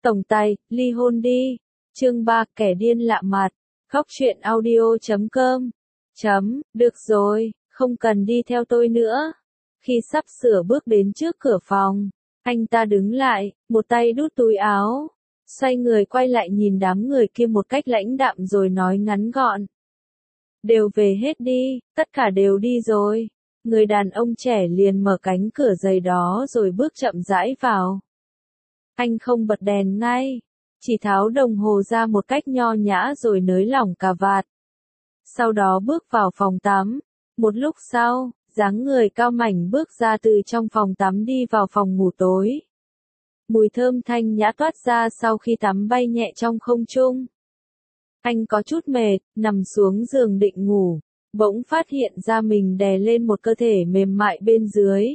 Tổng tài, ly hôn đi. Chương 3, kẻ điên lạ mặt. Khóc chuyện audio.com. Được rồi, không cần đi theo tôi nữa. Khi sắp sửa bước đến trước cửa phòng, anh ta đứng lại, một tay đút túi áo, xoay người quay lại nhìn đám người kia một cách lãnh đạm rồi nói ngắn gọn. Đều về hết đi, tất cả đều đi rồi. Người đàn ông trẻ liền mở cánh cửa dày đó rồi bước chậm rãi vào. Anh không bật đèn ngay, chỉ tháo đồng hồ ra một cách nho nhã rồi nới lỏng cà vạt. Sau đó bước vào phòng tắm. Một lúc sau, dáng người cao mảnh bước ra từ trong phòng tắm đi vào phòng ngủ tối. Mùi thơm thanh nhã toát ra sau khi tắm bay nhẹ trong không trung. Anh có chút mệt, nằm xuống giường định ngủ, bỗng phát hiện ra mình đè lên một cơ thể mềm mại bên dưới.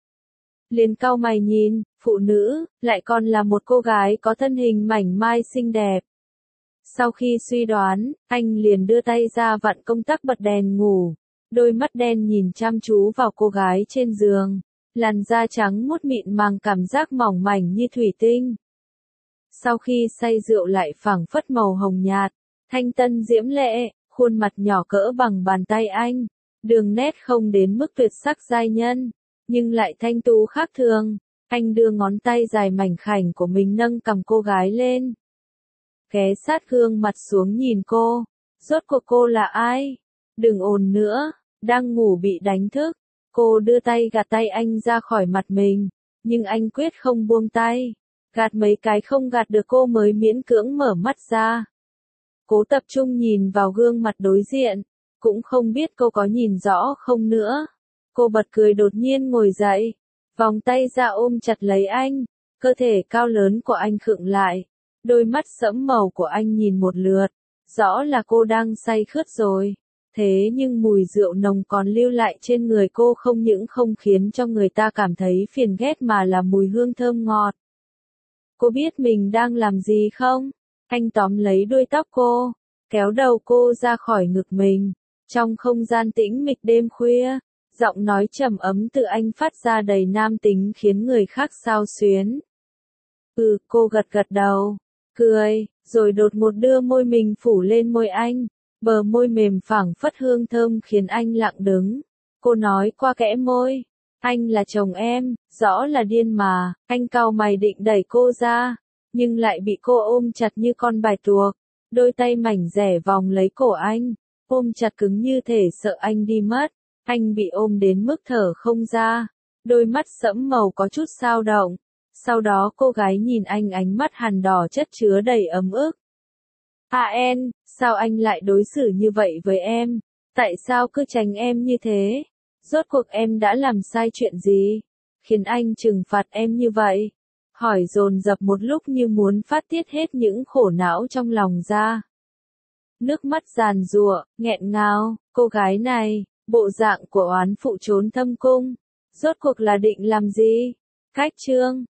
Liền cau mày nhìn, phụ nữ, lại còn là một cô gái có thân hình mảnh mai xinh đẹp. Sau khi suy đoán, anh liền đưa tay ra vặn công tắc bật đèn ngủ, đôi mắt đen nhìn chăm chú vào cô gái trên giường, làn da trắng muốt mịn mang cảm giác mỏng mảnh như thủy tinh. Sau khi say rượu lại phảng phất màu hồng nhạt, thanh tân diễm lệ, khuôn mặt nhỏ cỡ bằng bàn tay anh, đường nét không đến mức tuyệt sắc giai nhân, nhưng lại thanh tú khác thường. Anh đưa ngón tay dài mảnh khảnh của mình nâng cằm cô gái lên, ghé sát gương mặt xuống nhìn cô. Rốt cuộc cô là ai? Đừng ồn nữa, đang ngủ bị đánh thức. Cô đưa tay gạt tay anh ra khỏi mặt mình, nhưng anh quyết không buông tay. Gạt mấy cái không gạt được cô mới miễn cưỡng mở mắt ra. Cố tập trung nhìn vào gương mặt đối diện, cũng không biết cô có nhìn rõ không nữa. Cô bật cười đột nhiên ngồi dậy, vòng tay ra ôm chặt lấy anh, cơ thể cao lớn của anh khựng lại, đôi mắt sẫm màu của anh nhìn một lượt, rõ là cô đang say khướt rồi. Thế nhưng mùi rượu nồng còn lưu lại trên người cô không những không khiến cho người ta cảm thấy phiền ghét mà là mùi hương thơm ngọt. Cô biết mình đang làm gì không? Anh tóm lấy đuôi tóc cô, kéo đầu cô ra khỏi ngực mình. Trong không gian tĩnh mịch đêm khuya, giọng nói trầm ấm từ anh phát ra đầy nam tính khiến người khác xao xuyến. Cô gật gật đầu, cười, rồi đột ngột đưa môi mình phủ lên môi anh. Bờ môi mềm phảng phất hương thơm khiến anh lặng đứng. Cô nói qua kẽ môi, anh là chồng em, rõ là điên mà. Anh cau mày định đẩy cô ra, nhưng lại bị cô ôm chặt như con bạch tuộc. Đôi tay mảnh dẻ vòng lấy cổ anh, ôm chặt cứng như thể sợ anh đi mất. Anh bị ôm đến mức thở không ra, đôi mắt sẫm màu có chút xao động. Sau đó cô gái nhìn anh ánh mắt hằn đỏ chất chứa đầy ấm ức. Sao anh lại đối xử như vậy với em? Tại sao cứ tránh em như thế? Rốt cuộc em đã làm sai chuyện gì? Khiến anh trừng phạt em như vậy? Hỏi dồn dập một lúc như muốn phát tiết hết những khổ não trong lòng ra. Nước mắt giàn giụa, nghẹn ngào, cô gái này, bộ dạng của oán phụ trốn thâm cung. Rốt cuộc là định làm gì? Cách chương